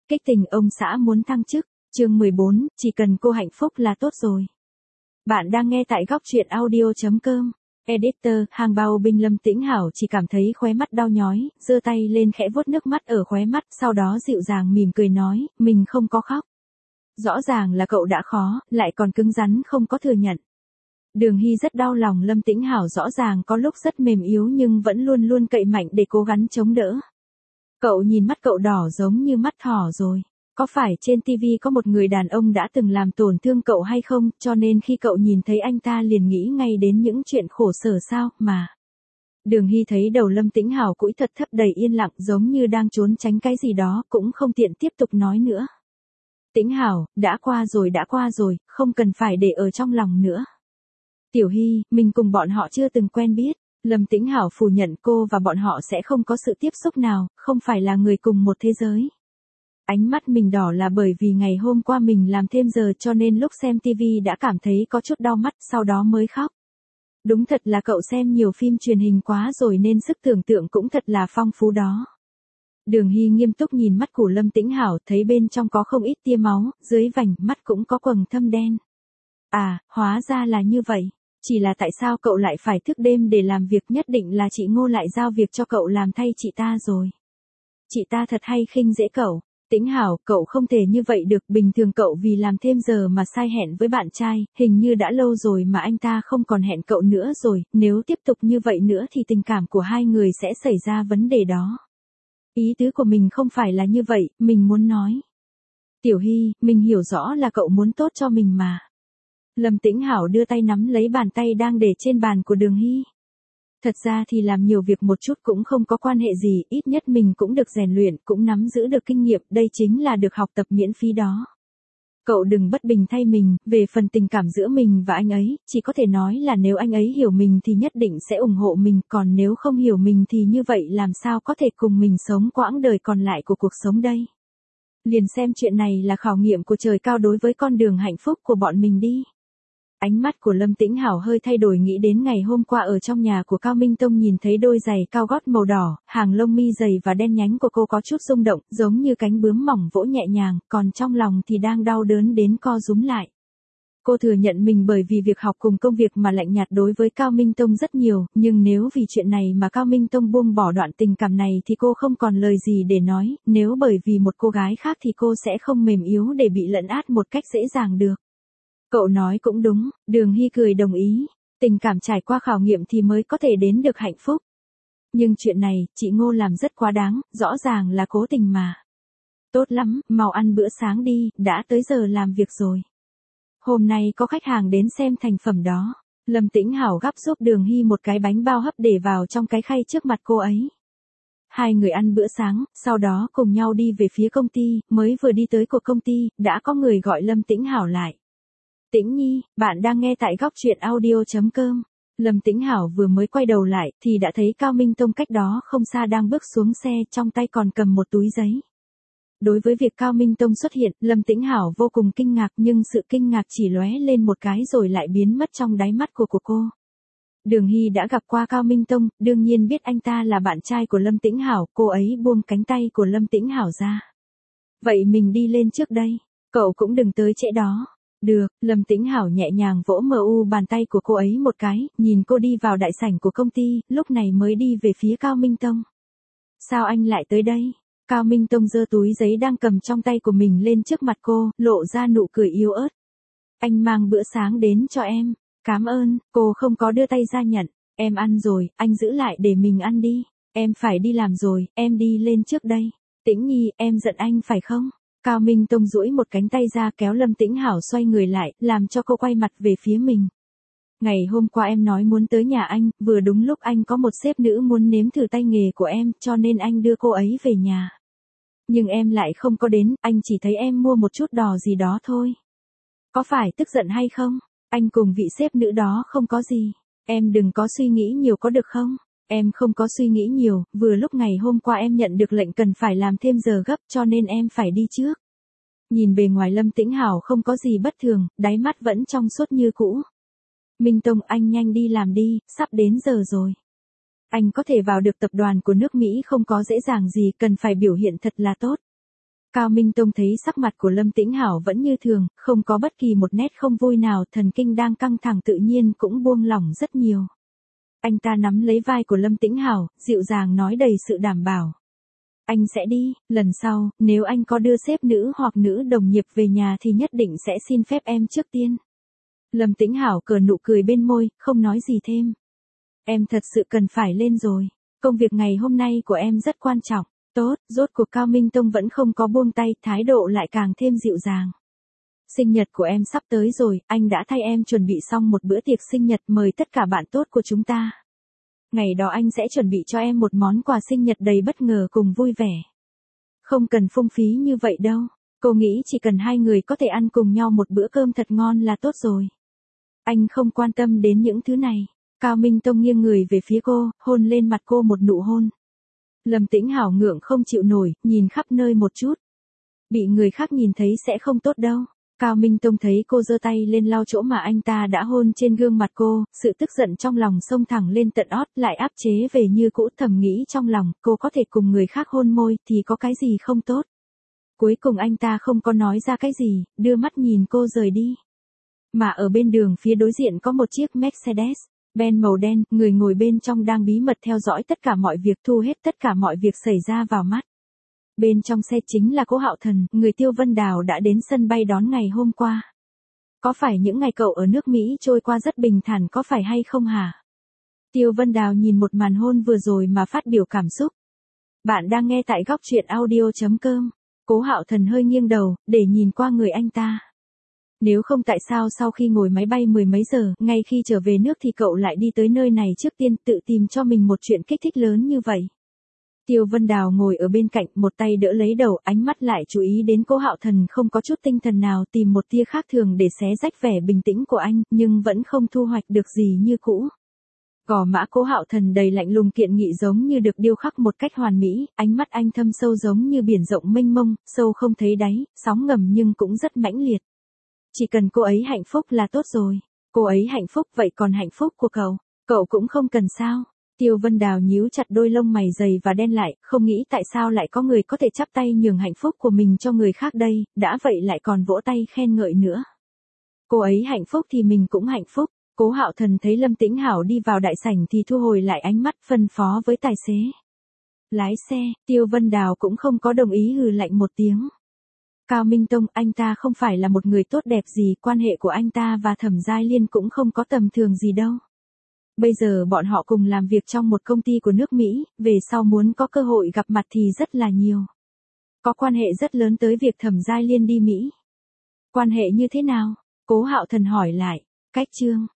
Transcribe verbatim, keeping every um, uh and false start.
Kích tình ông xã muốn thăng chức, chương mười bốn, chỉ cần cô hạnh phúc là tốt rồi. Bạn đang nghe tại góc truyện audio.com. Editor, hàng bao binh Lâm Tĩnh Hảo chỉ cảm thấy khóe mắt đau nhói, giơ tay lên khẽ vuốt nước mắt ở khóe mắt, sau đó dịu dàng mỉm cười nói, mình không có khóc. Rõ ràng là cậu đã khó, lại còn cứng rắn không có thừa nhận. Đường Hy rất đau lòng Lâm Tĩnh Hảo rõ ràng có lúc rất mềm yếu nhưng vẫn luôn luôn cậy mạnh để cố gắng chống đỡ. Cậu nhìn mắt cậu đỏ giống như mắt thỏ rồi. Có phải trên ti vi có một người đàn ông đã từng làm tổn thương cậu hay không, cho nên khi cậu nhìn thấy anh ta liền nghĩ ngay đến những chuyện khổ sở sao, mà. Đường Hy thấy đầu Lâm Tĩnh Hảo cũi thật thấp đầy yên lặng giống như đang trốn tránh cái gì đó, cũng không tiện tiếp tục nói nữa. Tĩnh Hảo, đã qua rồi đã qua rồi, không cần phải để ở trong lòng nữa. Tiểu Hy, mình cùng bọn họ chưa từng quen biết. Lâm Tĩnh Hảo phủ nhận cô và bọn họ sẽ không có sự tiếp xúc nào, không phải là người cùng một thế giới. Ánh mắt mình đỏ là bởi vì ngày hôm qua mình làm thêm giờ cho nên lúc xem ti vi đã cảm thấy có chút đau mắt, sau đó mới khóc. Đúng thật là cậu xem nhiều phim truyền hình quá rồi nên sức tưởng tượng cũng thật là phong phú đó. Đường Hy nghiêm túc nhìn mắt của Lâm Tĩnh Hảo, thấy bên trong có không ít tia máu, dưới vành mắt cũng có quầng thâm đen. À, hóa ra là như vậy. Chỉ là tại sao cậu lại phải thức đêm để làm việc, nhất định là chị Ngô lại giao việc cho cậu làm thay chị ta rồi. Chị ta thật hay khinh dễ cậu. Tĩnh Hảo, cậu không thể như vậy được, bình thường cậu vì làm thêm giờ mà sai hẹn với bạn trai, hình như đã lâu rồi mà anh ta không còn hẹn cậu nữa rồi, nếu tiếp tục như vậy nữa thì tình cảm của hai người sẽ xảy ra vấn đề đó. Ý tứ của mình không phải là như vậy, mình muốn nói. Tiểu Hy, mình hiểu rõ là cậu muốn tốt cho mình mà. Lâm Tĩnh Hảo đưa tay nắm lấy bàn tay đang để trên bàn của Đường Hy. Thật ra thì làm nhiều việc một chút cũng không có quan hệ gì, ít nhất mình cũng được rèn luyện, cũng nắm giữ được kinh nghiệm, đây chính là được học tập miễn phí đó. Cậu đừng bất bình thay mình, về phần tình cảm giữa mình và anh ấy, chỉ có thể nói là nếu anh ấy hiểu mình thì nhất định sẽ ủng hộ mình, còn nếu không hiểu mình thì như vậy làm sao có thể cùng mình sống quãng đời còn lại của cuộc sống đây. Liền xem chuyện này là khảo nghiệm của trời cao đối với con đường hạnh phúc của bọn mình đi. Ánh mắt của Lâm Tĩnh Hảo hơi thay đổi, nghĩ đến ngày hôm qua ở trong nhà của Cao Minh Tông nhìn thấy đôi giày cao gót màu đỏ, hàng lông mi dày và đen nhánh của cô có chút rung động, giống như cánh bướm mỏng vỗ nhẹ nhàng, còn trong lòng thì đang đau đớn đến co rúm lại. Cô thừa nhận mình bởi vì việc học cùng công việc mà lạnh nhạt đối với Cao Minh Tông rất nhiều, nhưng nếu vì chuyện này mà Cao Minh Tông buông bỏ đoạn tình cảm này thì cô không còn lời gì để nói, nếu bởi vì một cô gái khác thì cô sẽ không mềm yếu để bị lấn át một cách dễ dàng được. Cậu nói cũng đúng, Đường Hy cười đồng ý, tình cảm trải qua khảo nghiệm thì mới có thể đến được hạnh phúc. Nhưng chuyện này, chị Ngô làm rất quá đáng, rõ ràng là cố tình mà. Tốt lắm, mau ăn bữa sáng đi, đã tới giờ làm việc rồi. Hôm nay có khách hàng đến xem thành phẩm đó. Lâm Tĩnh Hảo gắp giúp Đường Hy một cái bánh bao hấp để vào trong cái khay trước mặt cô ấy. Hai người ăn bữa sáng, sau đó cùng nhau đi về phía công ty, mới vừa đi tới của công ty, đã có người gọi Lâm Tĩnh Hảo lại. Tĩnh Nhi, bạn đang nghe tại góc truyện audio.com. Lâm Tĩnh Hảo vừa mới quay đầu lại, thì đã thấy Cao Minh Tông cách đó không xa đang bước xuống xe, trong tay còn cầm một túi giấy. Đối với việc Cao Minh Tông xuất hiện, Lâm Tĩnh Hảo vô cùng kinh ngạc, nhưng sự kinh ngạc chỉ lóe lên một cái rồi lại biến mất trong đáy mắt của của cô. Đường Hy đã gặp qua Cao Minh Tông, đương nhiên biết anh ta là bạn trai của Lâm Tĩnh Hảo, cô ấy buông cánh tay của Lâm Tĩnh Hảo ra. Vậy mình đi lên trước đây, cậu cũng đừng tới trễ đó. Được, Lâm Tĩnh Hảo nhẹ nhàng vỗ mờ u bàn tay của cô ấy một cái, nhìn cô đi vào đại sảnh của công ty, lúc này mới đi về phía Cao Minh Tông. Sao anh lại tới đây? Cao Minh Tông giơ túi giấy đang cầm trong tay của mình lên trước mặt cô, lộ ra nụ cười yếu ớt. Anh mang bữa sáng đến cho em. Cảm ơn, cô không có đưa tay ra nhận. Em ăn rồi, anh giữ lại để mình ăn đi. Em phải đi làm rồi, em đi lên trước đây. Tĩnh Nhi, em giận anh phải không? Cao Minh Tông duỗi một cánh tay ra kéo Lâm Tĩnh Hảo xoay người lại, làm cho cô quay mặt về phía mình. Ngày hôm qua em nói muốn tới nhà anh, vừa đúng lúc anh có một sếp nữ muốn nếm thử tay nghề của em, cho nên anh đưa cô ấy về nhà. Nhưng em lại không có đến, anh chỉ thấy em mua một chút đò gì đó thôi. Có phải tức giận hay không? Anh cùng vị sếp nữ đó không có gì. Em đừng có suy nghĩ nhiều có được không? Em không có suy nghĩ nhiều, vừa lúc ngày hôm qua em nhận được lệnh cần phải làm thêm giờ gấp cho nên em phải đi trước. Nhìn bề ngoài Lâm Tĩnh Hảo không có gì bất thường, đáy mắt vẫn trong suốt như cũ. Minh Tông, anh nhanh đi làm đi, sắp đến giờ rồi. Anh có thể vào được tập đoàn của nước Mỹ không có dễ dàng gì, cần phải biểu hiện thật là tốt. Cao Minh Tông thấy sắc mặt của Lâm Tĩnh Hảo vẫn như thường, không có bất kỳ một nét không vui nào, thần kinh đang căng thẳng tự nhiên cũng buông lỏng rất nhiều. Anh ta nắm lấy vai của Lâm Tĩnh Hảo, dịu dàng nói đầy sự đảm bảo. Anh sẽ đi, lần sau, nếu anh có đưa sếp nữ hoặc nữ đồng nghiệp về nhà thì nhất định sẽ xin phép em trước tiên. Lâm Tĩnh Hảo cờ nụ cười bên môi, không nói gì thêm. Em thật sự cần phải lên rồi. Công việc ngày hôm nay của em rất quan trọng. Tốt, rốt cuộc Cao Minh Tông vẫn không có buông tay, thái độ lại càng thêm dịu dàng. Sinh nhật của em sắp tới rồi, anh đã thay em chuẩn bị xong một bữa tiệc sinh nhật mời tất cả bạn tốt của chúng ta. Ngày đó anh sẽ chuẩn bị cho em một món quà sinh nhật đầy bất ngờ cùng vui vẻ. Không cần phung phí như vậy đâu, cô nghĩ chỉ cần hai người có thể ăn cùng nhau một bữa cơm thật ngon là tốt rồi. Anh không quan tâm đến những thứ này. Cao Minh Tông nghiêng người về phía cô, hôn lên mặt cô một nụ hôn. Lâm Tĩnh Hảo ngượng không chịu nổi, nhìn khắp nơi một chút. Bị người khác nhìn thấy sẽ không tốt đâu. Cao Minh Tông thấy cô giơ tay lên lau chỗ mà anh ta đã hôn trên gương mặt cô, sự tức giận trong lòng xông thẳng lên tận ót, lại áp chế về như cũ, thầm nghĩ trong lòng, cô có thể cùng người khác hôn môi thì có cái gì không tốt. Cuối cùng anh ta không có nói ra cái gì, đưa mắt nhìn cô rời đi. Mà ở bên đường phía đối diện có một chiếc Mercedes Benz màu đen, người ngồi bên trong đang bí mật theo dõi tất cả mọi việc, thu hết tất cả mọi việc xảy ra vào mắt. Bên trong xe chính là Cố Hạo Thần, người Tiêu Vân Đào đã đến sân bay đón ngày hôm qua. Có phải những ngày cậu ở nước Mỹ trôi qua rất bình thản có phải hay không hả? Tiêu Vân Đào nhìn một màn hôn vừa rồi mà phát biểu cảm xúc. Bạn đang nghe tại góc truyện audio chấm com. Cố Hạo Thần hơi nghiêng đầu, để nhìn qua người anh ta. Nếu không tại sao sau khi ngồi máy bay mười mấy giờ, ngay khi trở về nước thì cậu lại đi tới nơi này trước tiên tự tìm cho mình một chuyện kích thích lớn như vậy. Tiêu Vân Đào ngồi ở bên cạnh, một tay đỡ lấy đầu, ánh mắt lại chú ý đến Cố Hạo Thần không có chút tinh thần nào, tìm một tia khác thường để xé rách vẻ bình tĩnh của anh, nhưng vẫn không thu hoạch được gì như cũ. Gò má Cố Hạo Thần đầy lạnh lùng kiện nghị giống như được điêu khắc một cách hoàn mỹ, ánh mắt anh thâm sâu giống như biển rộng mênh mông, sâu không thấy đáy, sóng ngầm nhưng cũng rất mãnh liệt. Chỉ cần cô ấy hạnh phúc là tốt rồi. Cô ấy hạnh phúc vậy còn hạnh phúc của cậu, cậu cũng không cần sao? Tiêu Vân Đào nhíu chặt đôi lông mày dày và đen lại, không nghĩ tại sao lại có người có thể chắp tay nhường hạnh phúc của mình cho người khác đây, đã vậy lại còn vỗ tay khen ngợi nữa. Cô ấy hạnh phúc thì mình cũng hạnh phúc. Cố Hạo Thần thấy Lâm Tĩnh Hảo đi vào đại sảnh thì thu hồi lại ánh mắt, phân phó với tài xế. Lái xe, Tiêu Vân Đào cũng không có đồng ý, hừ lạnh một tiếng. Cao Minh Tông, anh ta không phải là một người tốt đẹp gì, quan hệ của anh ta và Thẩm Giai Liên cũng không có tầm thường gì đâu. Bây giờ bọn họ cùng làm việc trong một công ty của nước Mỹ, về sau muốn có cơ hội gặp mặt thì rất là nhiều. Có quan hệ rất lớn tới việc Thẩm Giai Liên đi Mỹ. Quan hệ như thế nào? Cố Hạo Thần hỏi lại. Cách chương.